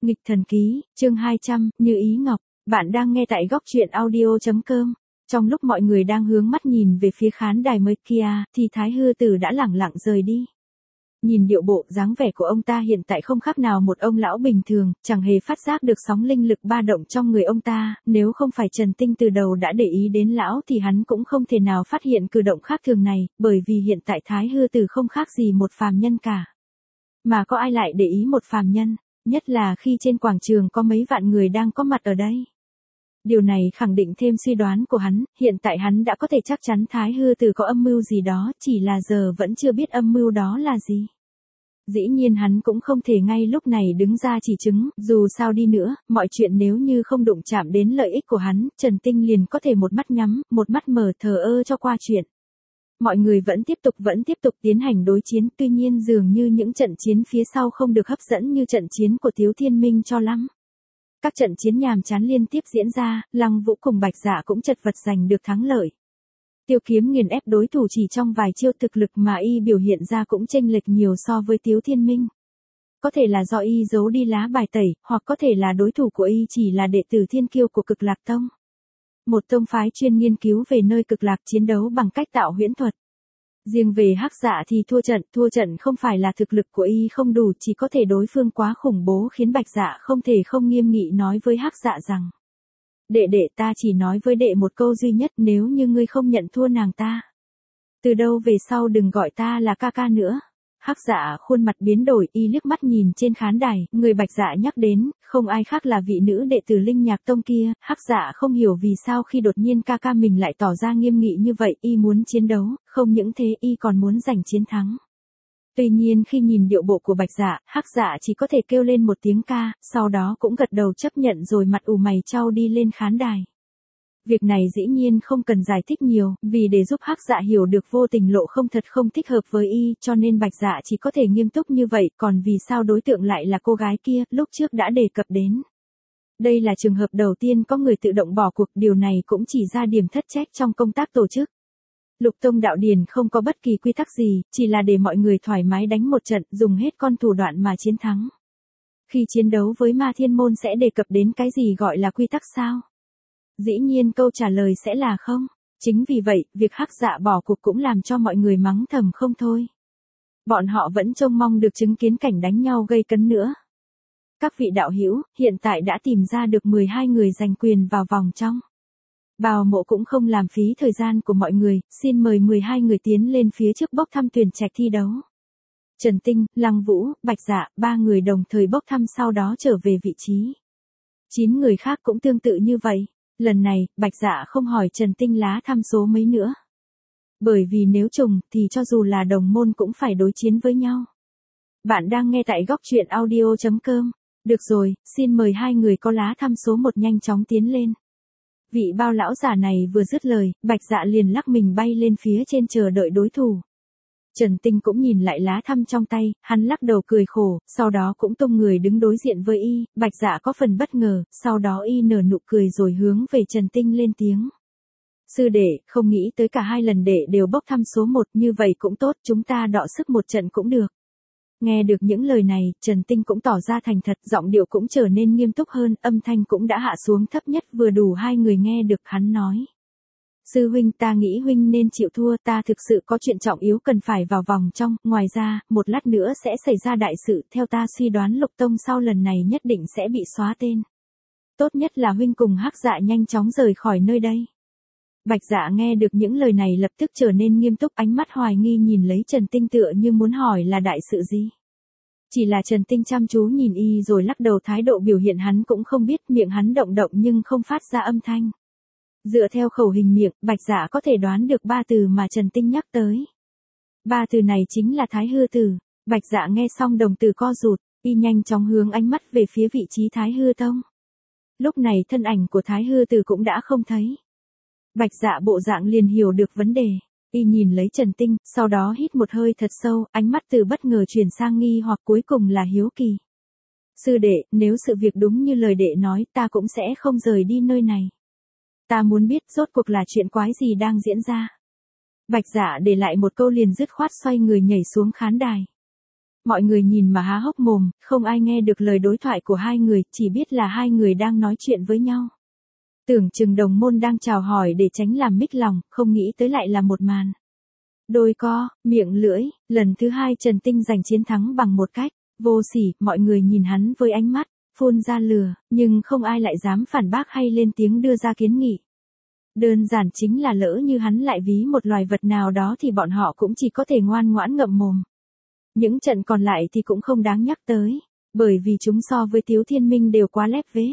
Nghịch thần ký, chương 200, Như Ý Ngọc. Bạn đang nghe tại góc truyện audio.com. Trong lúc mọi người đang hướng mắt nhìn về phía khán đài mới kia, thì Thái Hư Tử đã lẳng lặng rời đi. Nhìn điệu bộ, dáng vẻ của ông ta hiện tại không khác nào một ông lão bình thường, chẳng hề phát giác được sóng linh lực ba động trong người ông ta, nếu không phải Trần Tinh từ đầu đã để ý đến lão thì hắn cũng không thể nào phát hiện cử động khác thường này, bởi vì hiện tại Thái Hư Tử không khác gì một phàm nhân cả. Mà có ai lại để ý một phàm nhân, nhất là khi trên quảng trường có mấy vạn người đang có mặt ở đây. Điều này khẳng định thêm suy đoán của hắn, hiện tại hắn đã có thể chắc chắn Thái Hư Tử có âm mưu gì đó, chỉ là giờ vẫn chưa biết âm mưu đó là gì. Dĩ nhiên hắn cũng không thể ngay lúc này đứng ra chỉ chứng, dù sao đi nữa, mọi chuyện nếu như không đụng chạm đến lợi ích của hắn, Trần Tinh liền có thể một mắt nhắm, một mắt mở thờ ơ cho qua chuyện. Mọi người vẫn tiếp tục tiến hành đối chiến, tuy nhiên dường như những trận chiến phía sau không được hấp dẫn như trận chiến của Tiếu Thiên Minh cho lắm. Các trận chiến nhàm chán liên tiếp diễn ra, Lăng Vũ cùng Bạch Dạ cũng chật vật giành được thắng lợi. Tiêu Kiếm nghiền ép đối thủ chỉ trong vài chiêu, thực lực mà y biểu hiện ra cũng chênh lệch nhiều so với Tiếu Thiên Minh. Có thể là do y giấu đi lá bài tẩy, hoặc có thể là đối thủ của y chỉ là đệ tử thiên kiêu của Cực Lạc Tông. Một tông phái chuyên nghiên cứu về nơi cực lạc chiến đấu bằng cách tạo huyễn thuật. Riêng về Hắc Dạ thì thua trận không phải là thực lực của y không đủ, chỉ có thể đối phương quá khủng bố khiến Bạch Dạ không thể không nghiêm nghị nói với Hắc Dạ rằng: Đệ ta chỉ nói với đệ một câu duy nhất, nếu như ngươi không nhận thua nàng ta, từ đâu về sau đừng gọi ta là ca ca nữa. Hắc Dạ khuôn mặt biến đổi, y liếc mắt nhìn trên khán đài, người Bạch Dạ nhắc đến, không ai khác là vị nữ đệ tử Linh Nhạc Tông kia. Hắc Dạ không hiểu vì sao khi đột nhiên ca ca mình lại tỏ ra nghiêm nghị như vậy, y muốn chiến đấu, không những thế y còn muốn giành chiến thắng. Tuy nhiên khi nhìn điệu bộ của Bạch Dạ, Hắc Dạ chỉ có thể kêu lên một tiếng ca, sau đó cũng gật đầu chấp nhận rồi mặt ủ mày chau đi lên khán đài. Việc này dĩ nhiên không cần giải thích nhiều, vì để giúp Hắc Dạ hiểu được vô tình lộ không thật không thích hợp với y, cho nên Bạch Dạ chỉ có thể nghiêm túc như vậy, còn vì sao đối tượng lại là cô gái kia, lúc trước đã đề cập đến. Đây là trường hợp đầu tiên có người tự động bỏ cuộc, điều này cũng chỉ ra điểm thất trách trong công tác tổ chức. Lục Tông đạo điển không có bất kỳ quy tắc gì, chỉ là để mọi người thoải mái đánh một trận, dùng hết con thủ đoạn mà chiến thắng. Khi chiến đấu với Ma Thiên Môn sẽ đề cập đến cái gì gọi là quy tắc sao? Dĩ nhiên câu trả lời sẽ là không. Chính vì vậy, việc Hắc Dạ bỏ cuộc cũng làm cho mọi người mắng thầm không thôi. Bọn họ vẫn trông mong được chứng kiến cảnh đánh nhau gây cấn nữa. Các vị đạo hữu, hiện tại đã tìm ra được 12 người giành quyền vào vòng trong. Bào Mộ cũng không làm phí thời gian của mọi người, xin mời 12 người tiến lên phía trước bốc thăm tuyển trạch thi đấu. Trần Tinh, Lăng Vũ, Bạch Dạ, 3 người đồng thời bốc thăm sau đó trở về vị trí. 9 người khác cũng tương tự như vậy. Lần này, Bạch Dạ không hỏi Trần Tinh lá thăm số mấy nữa. Bởi vì nếu trùng, thì cho dù là đồng môn cũng phải đối chiến với nhau. Bạn đang nghe tại góc truyện audio.com. Được rồi, xin mời 2 người có lá thăm số 1 nhanh chóng tiến lên. Vị bao lão giả này vừa dứt lời, Bạch Dạ liền lắc mình bay lên phía trên chờ đợi đối thủ. Trần Tinh cũng nhìn lại lá thăm trong tay, hắn lắc đầu cười khổ, sau đó cũng tung người đứng đối diện với y. Bạch Dạ có phần bất ngờ, sau đó y nở nụ cười rồi hướng về Trần Tinh lên tiếng. Sư đệ, không nghĩ tới cả 2 lần đệ đều bốc thăm số 1, như vậy cũng tốt, chúng ta đọ sức một trận cũng được. Nghe được những lời này, Trần Tinh cũng tỏ ra thành thật, giọng điệu cũng trở nên nghiêm túc hơn, âm thanh cũng đã hạ xuống thấp nhất vừa đủ 2 người nghe được. Hắn nói: Sư huynh, ta nghĩ huynh nên chịu thua, ta thực sự có chuyện trọng yếu cần phải vào vòng trong, ngoài ra, một lát nữa sẽ xảy ra đại sự, theo ta suy đoán Lục Tông sau lần này nhất định sẽ bị xóa tên. Tốt nhất là huynh cùng Hắc Dạ nhanh chóng rời khỏi nơi đây. Bạch Dạ nghe được những lời này lập tức trở nên nghiêm túc, ánh mắt hoài nghi nhìn lấy Trần Tinh tựa như muốn hỏi là đại sự gì. Chỉ là Trần Tinh chăm chú nhìn y rồi lắc đầu, thái độ biểu hiện hắn cũng không biết, miệng hắn động nhưng không phát ra âm thanh. Dựa theo khẩu hình miệng, Bạch Dạ có thể đoán được 3 từ mà Trần Tinh nhắc tới. 3 từ này chính là Thái Hư Tử. Bạch Dạ nghe xong đồng tử co rụt, y nhanh chóng hướng ánh mắt về phía vị trí Thái Hư Tông. Lúc này thân ảnh của Thái Hư Tử cũng đã không thấy. Bạch Dạ bộ dạng liền hiểu được vấn đề. Y nhìn lấy Trần Tinh, sau đó hít một hơi thật sâu, ánh mắt từ bất ngờ chuyển sang nghi hoặc cuối cùng là hiếu kỳ. Sư đệ, nếu sự việc đúng như lời đệ nói, ta cũng sẽ không rời đi nơi này. Ta muốn biết rốt cuộc là chuyện quái gì đang diễn ra. Bạch Dạ để lại một câu liền dứt khoát xoay người nhảy xuống khán đài. Mọi người nhìn mà há hốc mồm, không ai nghe được lời đối thoại của hai người, chỉ biết là hai người đang nói chuyện với nhau. Tưởng chừng đồng môn đang chào hỏi để tránh làm mích lòng, không nghĩ tới lại là một màn đôi co, miệng lưỡi. Lần thứ hai Trần Tinh giành chiến thắng bằng một cách vô sỉ, mọi người nhìn hắn với ánh mắt phun ra lửa, nhưng không ai lại dám phản bác hay lên tiếng đưa ra kiến nghị. Đơn giản chính là lỡ như hắn lại ví một loài vật nào đó thì bọn họ cũng chỉ có thể ngoan ngoãn ngậm mồm. Những trận còn lại thì cũng không đáng nhắc tới, bởi vì chúng so với Tiếu Thiên Minh đều quá lép vế.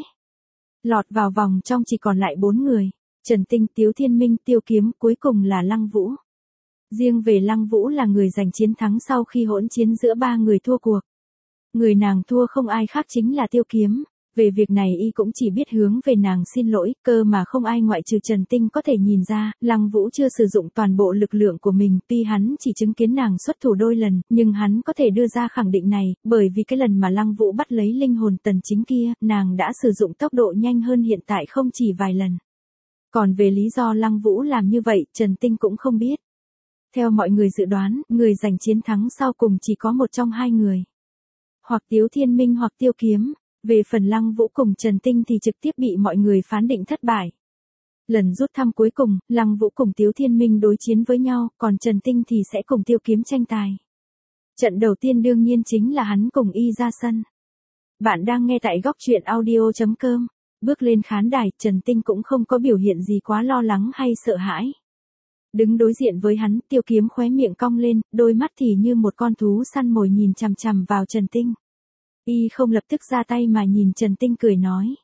Lọt vào vòng trong chỉ còn lại 4 người, Trần Tinh, Tiếu Thiên Minh, Tiêu Kiếm, cuối cùng là Lăng Vũ. Riêng về Lăng Vũ là người giành chiến thắng sau khi hỗn chiến giữa 3 người thua cuộc. Người nàng thua không ai khác chính là Tiêu Kiếm. Về việc này y cũng chỉ biết hướng về nàng xin lỗi, cơ mà không ai ngoại trừ Trần Tinh có thể nhìn ra, Lăng Vũ chưa sử dụng toàn bộ lực lượng của mình, tuy hắn chỉ chứng kiến nàng xuất thủ đôi lần, nhưng hắn có thể đưa ra khẳng định này, bởi vì cái lần mà Lăng Vũ bắt lấy linh hồn Tần Chính kia, nàng đã sử dụng tốc độ nhanh hơn hiện tại không chỉ vài lần. Còn về lý do Lăng Vũ làm như vậy, Trần Tinh cũng không biết. Theo mọi người dự đoán, người giành chiến thắng sau cùng chỉ có một trong hai người. Hoặc Tiếu Thiên Minh hoặc Tiêu Kiếm. Về phần Lăng Vũ cùng Trần Tinh thì trực tiếp bị mọi người phán định thất bại. Lần rút thăm cuối cùng, Lăng Vũ cùng Tiếu Thiên Minh đối chiến với nhau, còn Trần Tinh thì sẽ cùng Tiêu Kiếm tranh tài. Trận đầu tiên đương nhiên chính là hắn cùng y ra sân. Bạn đang nghe tại góc truyện audio.com. Bước lên khán đài, Trần Tinh cũng không có biểu hiện gì quá lo lắng hay sợ hãi. Đứng đối diện với hắn, Tiêu Kiếm khóe miệng cong lên, đôi mắt thì như một con thú săn mồi nhìn chằm chằm vào Trần Tinh. Y không lập tức ra tay mà nhìn Trần Tinh cười nói.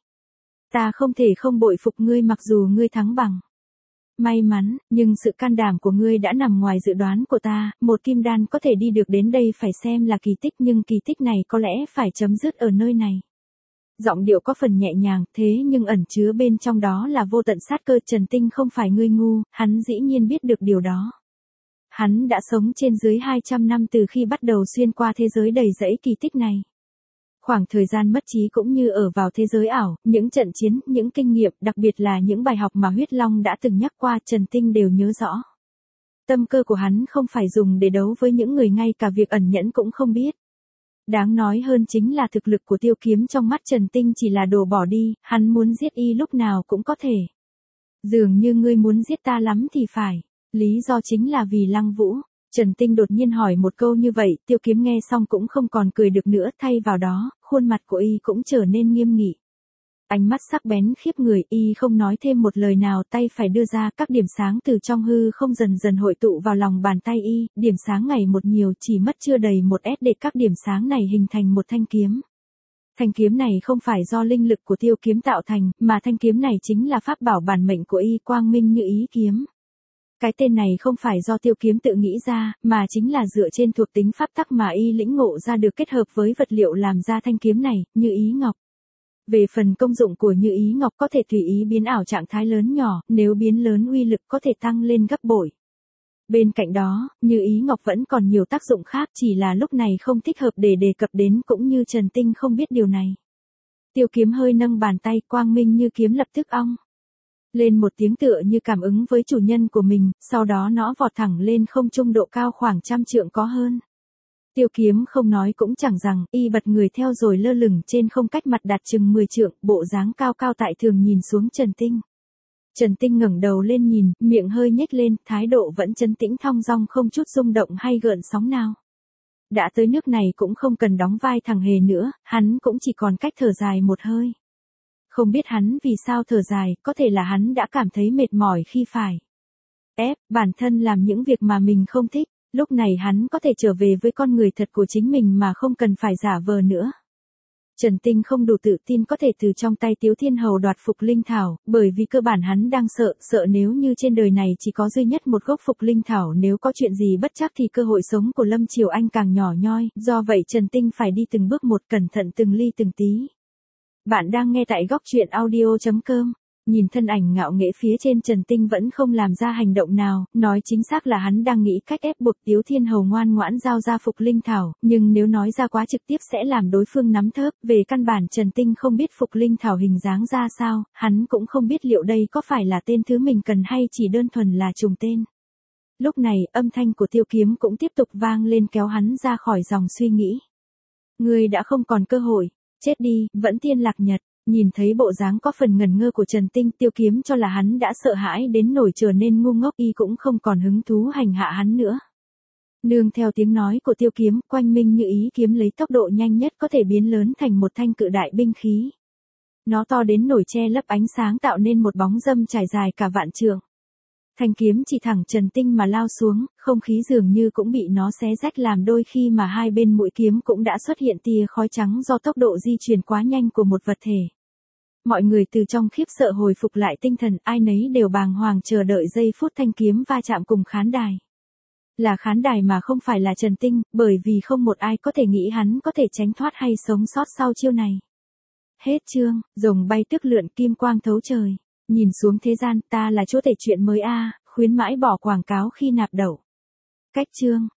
Ta không thể không bội phục ngươi mặc dù ngươi thắng bằng may mắn, nhưng sự can đảm của ngươi đã nằm ngoài dự đoán của ta, một kim đan có thể đi được đến đây phải xem là kỳ tích nhưng kỳ tích này có lẽ phải chấm dứt ở nơi này. Giọng điệu có phần nhẹ nhàng, thế nhưng ẩn chứa bên trong đó là vô tận sát cơ. Trần Tinh không phải người ngu, hắn dĩ nhiên biết được điều đó. Hắn đã sống trên dưới 200 năm từ khi bắt đầu xuyên qua thế giới đầy rẫy kỳ tích này. Khoảng thời gian mất trí cũng như ở vào thế giới ảo, những trận chiến, những kinh nghiệm, đặc biệt là những bài học mà Huyết Long đã từng nhắc qua, Trần Tinh đều nhớ rõ. Tâm cơ của hắn không phải dùng để đấu với những người ngay cả việc ẩn nhẫn cũng không biết. Đáng nói hơn chính là thực lực của Tiêu Kiếm trong mắt Trần Tinh chỉ là đồ bỏ đi, hắn muốn giết y lúc nào cũng có thể. Dường như ngươi muốn giết ta lắm thì phải. Lý do chính là vì Lăng Vũ. Trần Tinh đột nhiên hỏi một câu như vậy, Tiêu Kiếm nghe xong cũng không còn cười được nữa, thay vào đó, khuôn mặt của y cũng trở nên nghiêm nghị. Ánh mắt sắc bén khiếp người, y không nói thêm một lời nào, tay phải đưa ra, các điểm sáng từ trong hư không dần dần hội tụ vào lòng bàn tay y, điểm sáng ngày một nhiều, chỉ mất chưa đầy 1s để các điểm sáng này hình thành một thanh kiếm. Thanh kiếm này không phải do linh lực của Tiêu Kiếm tạo thành, mà thanh kiếm này chính là pháp bảo bản mệnh của y, quang minh như ý kiếm. Cái tên này không phải do Tiêu Kiếm tự nghĩ ra, mà chính là dựa trên thuộc tính pháp tắc mà y lĩnh ngộ ra được kết hợp với vật liệu làm ra thanh kiếm này, như ý ngọc. Về phần công dụng của như ý ngọc có thể tùy ý biến ảo trạng thái lớn nhỏ, nếu biến lớn uy lực có thể tăng lên gấp bội. Bên cạnh đó, như ý ngọc vẫn còn nhiều tác dụng khác, chỉ là lúc này không thích hợp để đề cập đến, cũng như Trần Tinh không biết điều này. Tiêu Kiếm hơi nâng bàn tay, quang minh như kiếm lập tức ong lên một tiếng tựa như cảm ứng với chủ nhân của mình, sau đó nó vọt thẳng lên không trung độ cao khoảng 100 trượng có hơn. Tiêu Kiếm không nói cũng chẳng rằng, y bật người theo rồi lơ lửng trên không cách mặt đạt chừng 10 trượng, bộ dáng cao cao tại thường nhìn xuống Trần Tinh. Trần Tinh ngẩng đầu lên nhìn, miệng hơi nhếch lên, thái độ vẫn trấn tĩnh thong dong không chút rung động hay gợn sóng nào. Đã tới nước này cũng không cần đóng vai thằng hề nữa, hắn cũng chỉ còn cách thở dài một hơi. Không biết hắn vì sao thở dài, có thể là hắn đã cảm thấy mệt mỏi khi phải ép bản thân làm những việc mà mình không thích, lúc này hắn có thể trở về với con người thật của chính mình mà không cần phải giả vờ nữa. Trần Tinh không đủ tự tin có thể từ trong tay Tiếu Thiên Hầu đoạt Phục Linh Thảo, bởi vì cơ bản hắn đang sợ nếu như trên đời này chỉ có duy nhất một gốc Phục Linh Thảo, nếu có chuyện gì bất trắc thì cơ hội sống của Lâm Triều Anh càng nhỏ nhoi, do vậy Trần Tinh phải đi từng bước một, cẩn thận từng ly từng tí. Bạn đang nghe tại góc truyện audio.com. Nhìn thân ảnh ngạo nghễ phía trên, Trần Tinh vẫn không làm ra hành động nào, nói chính xác là hắn đang nghĩ cách ép buộc Tiếu Thiên Hầu ngoan ngoãn giao ra Phục Linh Thảo, nhưng nếu nói ra quá trực tiếp sẽ làm đối phương nắm thớp, về căn bản Trần Tinh không biết Phục Linh Thảo hình dáng ra sao, hắn cũng không biết liệu đây có phải là tên thứ mình cần hay chỉ đơn thuần là trùng tên. Lúc này, âm thanh của Tiêu Kiếm cũng tiếp tục vang lên kéo hắn ra khỏi dòng suy nghĩ. Ngươi đã không còn cơ hội, chết đi, vẫn tiên lạc nhật. Nhìn thấy bộ dáng có phần ngần ngơ của Trần Tinh, Tiêu Kiếm cho là hắn đã sợ hãi đến nổi trở nên ngu ngốc, y cũng không còn hứng thú hành hạ hắn nữa. Nương theo tiếng nói của Tiêu Kiếm, quanh minh như ý kiếm lấy tốc độ nhanh nhất có thể biến lớn thành một thanh cự đại binh khí. Nó to đến nổi che lấp ánh sáng tạo nên một bóng râm trải dài cả vạn trượng. Thanh kiếm chỉ thẳng Trần Tinh mà lao xuống, không khí dường như cũng bị nó xé rách làm đôi khi mà hai bên mũi kiếm cũng đã xuất hiện tia khói trắng do tốc độ di chuyển quá nhanh của một vật thể. Mọi người từ trong khiếp sợ hồi phục lại tinh thần, ai nấy đều bàng hoàng chờ đợi giây phút thanh kiếm va chạm cùng khán đài. Là khán đài mà không phải là Trần Tinh, bởi vì không một ai có thể nghĩ hắn có thể tránh thoát hay sống sót sau chiêu này. Hết chương, rồng bay tức lượn kim quang thấu trời. Nhìn xuống thế gian, ta là chỗ thể chuyện mới a, khuyến mãi bỏ quảng cáo khi nạp đậu. Cách chương.